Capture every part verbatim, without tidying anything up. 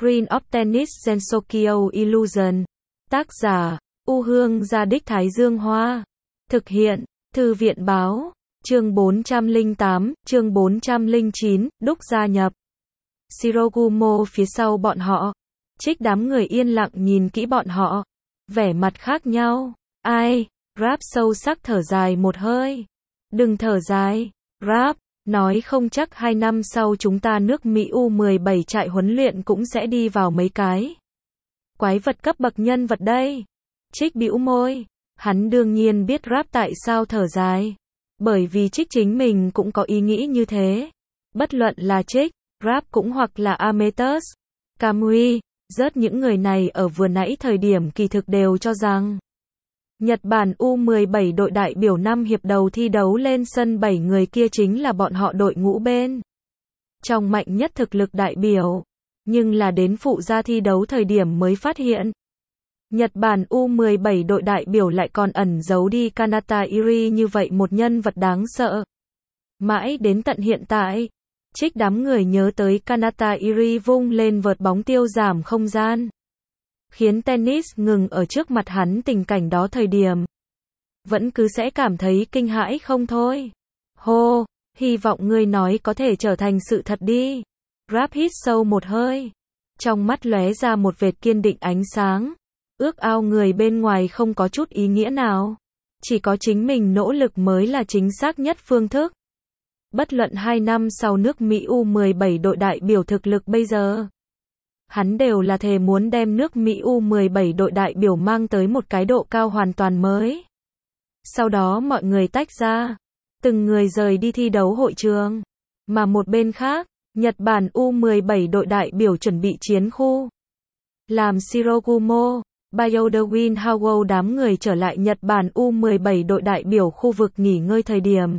Green of Tennis Gensokyo Illusion. Tác giả, U Hương Gia Đích Thái Dương Hoa. Thực hiện, Thư viện Báo. Chương bốn trăm lẻ tám, chương bốn trăm lẻ chín, Đúc gia nhập. Shirogumo phía sau bọn họ. Trích đám người yên lặng nhìn kỹ bọn họ. Vẻ mặt khác nhau. Ai? Rap sâu sắc thở dài một hơi. Đừng thở dài. Rap nói không chắc hai năm sau chúng ta nước Mỹ U mười bảy trại huấn luyện cũng sẽ đi vào mấy cái quái vật cấp bậc nhân vật đây. Trích bĩu môi. Hắn đương nhiên biết Rap tại sao thở dài. Bởi vì Trích chính mình cũng có ý nghĩ như thế. Bất luận là Trích, Rap cũng hoặc là Ametus, Kamui, rớt những người này ở vừa nãy thời điểm kỳ thực đều cho rằng Nhật Bản U mười bảy đội đại biểu năm hiệp đầu thi đấu lên sân bảy người kia chính là bọn họ đội ngũ bên trong mạnh nhất thực lực đại biểu. Nhưng là đến phụ gia thi đấu thời điểm mới phát hiện Nhật Bản U mười bảy đội đại biểu lại còn ẩn giấu đi Kanata Iri như vậy một nhân vật đáng sợ. Mãi đến tận hiện tại, Trích đám người nhớ tới Kanata Iri vung lên vợt bóng tiêu giảm không gian. Khiến tennis ngừng ở trước mặt hắn tình cảnh đó thời điểm. Vẫn cứ sẽ cảm thấy kinh hãi không thôi. Hô, hy vọng ngươi nói có thể trở thành sự thật đi. Rap hít sâu một hơi. Trong mắt lóe ra một vệt kiên định ánh sáng. Ước ao người bên ngoài không có chút ý nghĩa nào. Chỉ có chính mình nỗ lực mới là chính xác nhất phương thức. Bất luận hai năm sau nước Mỹ U mười bảy đội đại biểu thực lực bây giờ. Hắn đều là thề muốn đem nước Mỹ U mười bảy đội đại biểu mang tới một cái độ cao hoàn toàn mới. Sau đó mọi người tách ra. Từng người rời đi thi đấu hội trường. Mà một bên khác, Nhật Bản U mười bảy đội đại biểu chuẩn bị chiến khu. Làm Shirogumo, Bayodawin Hawo đám người trở lại Nhật Bản U mười bảy đội đại biểu khu vực nghỉ ngơi thời điểm.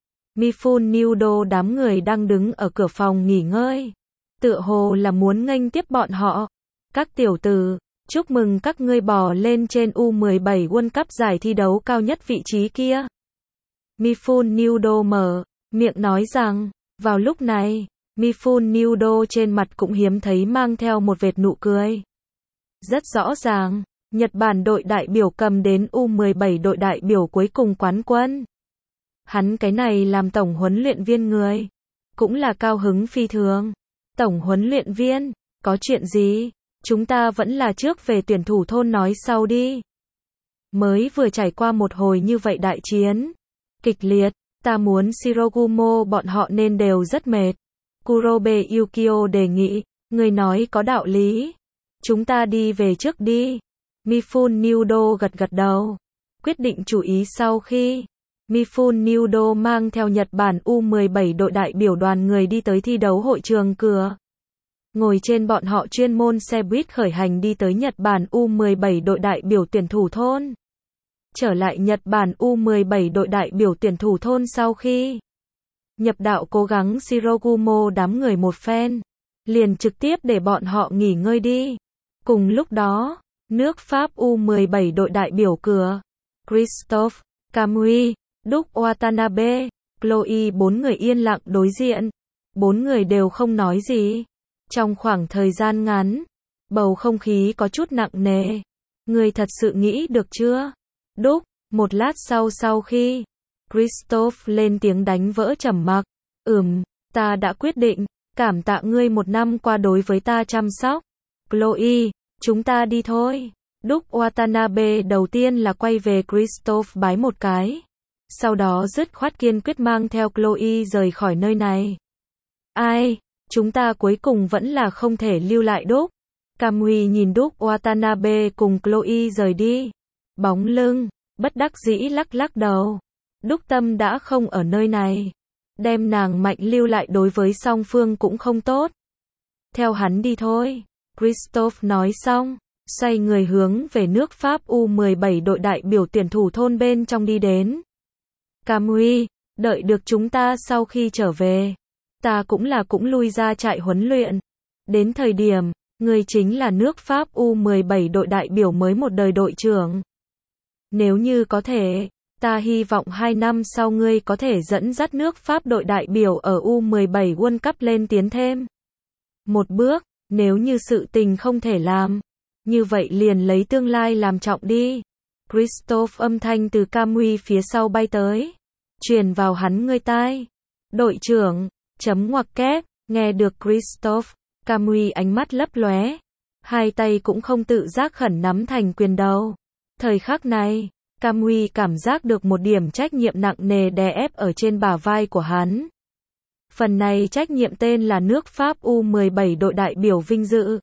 Mifune Nudo đám người đang đứng ở cửa phòng nghỉ ngơi. Tựa hồ là muốn nghênh tiếp bọn họ. Các tiểu tử, chúc mừng các ngươi bò lên trên U mười bảy World Cup giải thi đấu cao nhất vị trí kia. Mifune Nudo mở miệng nói rằng, vào lúc này, Mifune Nudo trên mặt cũng hiếm thấy mang theo một vệt nụ cười. Rất rõ ràng, Nhật Bản đội đại biểu cầm đến U mười bảy đội đại biểu cuối cùng quán quân. Hắn cái này làm tổng huấn luyện viên người, cũng là cao hứng phi thường. Tổng huấn luyện viên, có chuyện gì? Chúng ta vẫn là trước về tuyển thủ thôn nói sau đi. Mới vừa trải qua một hồi như vậy đại chiến. Kịch liệt, ta muốn Shirogumo bọn họ nên đều rất mệt. Kurobe Yukio đề nghị, người nói có đạo lý. Chúng ta đi về trước đi. Mifune Nudo gật gật đầu. Quyết định chú ý sau khi Mifune Nudo mang theo Nhật Bản U mười bảy đội đại biểu đoàn người đi tới thi đấu hội trường cửa. Ngồi trên bọn họ chuyên môn xe buýt khởi hành đi tới Nhật Bản U mười bảy đội đại biểu tuyển thủ thôn. Trở lại Nhật Bản U mười bảy đội đại biểu tuyển thủ thôn sau khi nhập đạo cố gắng Shirogumo đám người một phen, liền trực tiếp để bọn họ nghỉ ngơi đi. Cùng lúc đó, nước Pháp U mười bảy đội đại biểu cửa, Christophe, Kamui, Đúc Watanabe, Chloe bốn người yên lặng đối diện. Bốn người đều không nói gì. Trong khoảng thời gian ngắn, bầu không khí có chút nặng nề. Người thật sự nghĩ được chưa? Đúc, một lát sau sau khi Christophe lên tiếng đánh vỡ trầm mặc. Ừm, ta đã quyết định, cảm tạ ngươi một năm qua đối với ta chăm sóc. Chloe, chúng ta đi thôi. Đúc Watanabe đầu tiên là quay về Christophe bái một cái. Sau đó dứt khoát kiên quyết mang theo Chloe rời khỏi nơi này. Ai? Chúng ta cuối cùng vẫn là không thể lưu lại Đúc. Kamui nhìn Đúc Watanabe cùng Chloe rời đi. Bóng lưng, bất đắc dĩ lắc lắc đầu. Đúc Tâm đã không ở nơi này. Đem nàng mạnh lưu lại đối với song phương cũng không tốt. Theo hắn đi thôi. Christophe nói xong, xoay người hướng về nước Pháp U mười bảy đội đại biểu tuyển thủ thôn bên trong đi đến. Kamui, đợi được chúng ta sau khi trở về. Ta cũng là cũng lui ra trại huấn luyện. Đến thời điểm, người chính là nước Pháp U mười bảy đội đại biểu mới một đời đội trưởng. Nếu như có thể, ta hy vọng hai năm sau ngươi có thể dẫn dắt nước Pháp đội đại biểu ở U mười bảy World Cup lên tiến thêm một bước. Nếu như sự tình không thể làm, như vậy liền lấy tương lai làm trọng đi. Christophe âm thanh từ Camui phía sau bay tới, truyền vào hắn ngươi tai. Đội trưởng, chấm ngoặc kép, nghe được Christophe, Camui ánh mắt lấp lóe, hai tay cũng không tự giác khẩn nắm thành quyền đầu. Thời khắc này, Camui cảm giác được một điểm trách nhiệm nặng nề đè ép ở trên bả vai của hắn. Phần này trách nhiệm tên là nước Pháp U mười bảy đội đại biểu vinh dự.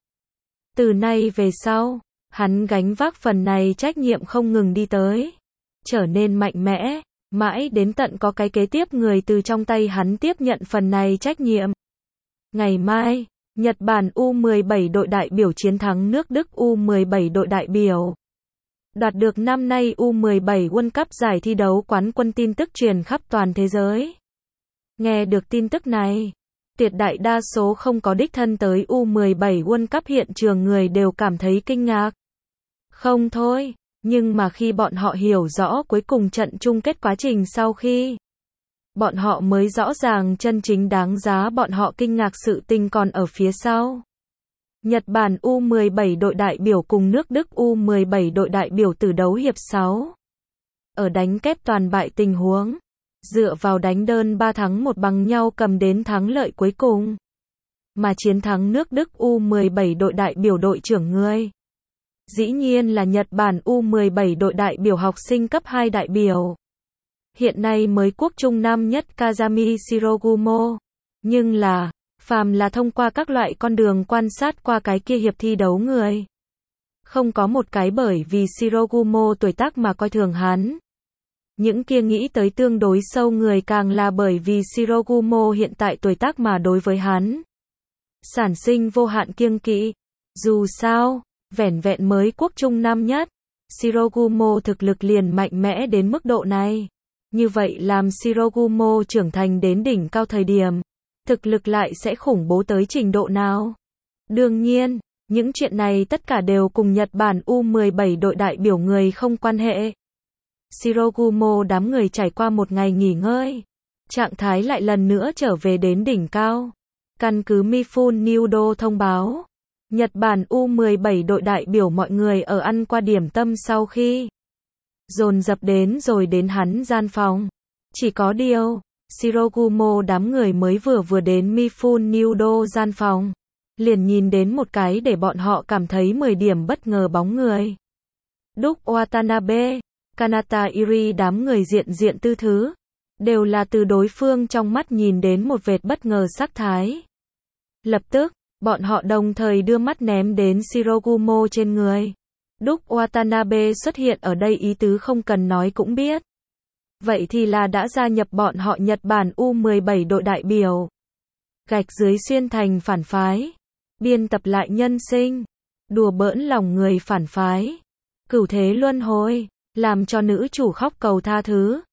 Từ nay về sau, hắn gánh vác phần này trách nhiệm không ngừng đi tới, trở nên mạnh mẽ, mãi đến tận có cái kế tiếp người từ trong tay hắn tiếp nhận phần này trách nhiệm. Ngày mai, Nhật Bản U mười bảy đội đại biểu chiến thắng nước Đức U mười bảy đội đại biểu. Đoạt được năm nay U mười bảy World Cup giải thi đấu quán quân tin tức truyền khắp toàn thế giới. Nghe được tin tức này, tuyệt đại đa số không có đích thân tới U mười bảy World Cup hiện trường người đều cảm thấy kinh ngạc. Không thôi, nhưng mà khi bọn họ hiểu rõ cuối cùng trận chung kết quá trình sau khi, bọn họ mới rõ ràng chân chính đáng giá bọn họ kinh ngạc sự tình còn ở phía sau. Nhật Bản U mười bảy đội đại biểu cùng nước Đức U mười bảy đội đại biểu từ đấu hiệp sáu. Ở đánh kép toàn bại tình huống, dựa vào đánh đơn ba thắng một bằng nhau cầm đến thắng lợi cuối cùng. Mà chiến thắng nước Đức U mười bảy đội đại biểu đội trưởng người. Dĩ nhiên là Nhật Bản U mười bảy đội đại biểu học sinh cấp hai đại biểu. Hiện nay mới quốc trung năm nhất Kazami Shirogumo. Nhưng là, phàm là thông qua các loại con đường quan sát qua cái kia hiệp thi đấu người. Không có một cái bởi vì Shirogumo tuổi tác mà coi thường hắn. Những kia nghĩ tới tương đối sâu người càng là bởi vì Shirogumo hiện tại tuổi tác mà đối với hắn sản sinh vô hạn kiêng kỵ. Dù sao, vẻn vẹn mới quốc trung năm nhất, Shirogumo thực lực liền mạnh mẽ đến mức độ này. Như vậy làm Shirogumo trưởng thành đến đỉnh cao thời điểm, thực lực lại sẽ khủng bố tới trình độ nào? Đương nhiên, những chuyện này tất cả đều cùng Nhật Bản U mười bảy đội đại biểu người không quan hệ. Shirogumo đám người trải qua một ngày nghỉ ngơi, trạng thái lại lần nữa trở về đến đỉnh cao. Căn cứ Mifune Nudo thông báo, Nhật Bản U mười bảy đội đại biểu mọi người ở ăn qua điểm tâm sau khi dồn dập đến rồi đến hắn gian phòng. Chỉ có điều, Shirogumo đám người mới vừa vừa đến Mifune Nudo gian phòng, liền nhìn đến một cái để bọn họ cảm thấy mười điểm bất ngờ bóng người. Đúc Watanabe, Kanata Iri đám người diện diện tư thứ, đều là từ đối phương trong mắt nhìn đến một vệt bất ngờ sắc thái. Lập tức, bọn họ đồng thời đưa mắt ném đến Shirogumo trên người. Đúc Watanabe xuất hiện ở đây ý tứ không cần nói cũng biết. Vậy thì là đã gia nhập bọn họ Nhật Bản U mười bảy đội đại biểu. Gạch dưới xuyên thành phản phái. Biên tập lại nhân sinh. Đùa bỡn lòng người phản phái. Cửu thế luân hồi. Làm cho nữ chủ khóc cầu tha thứ.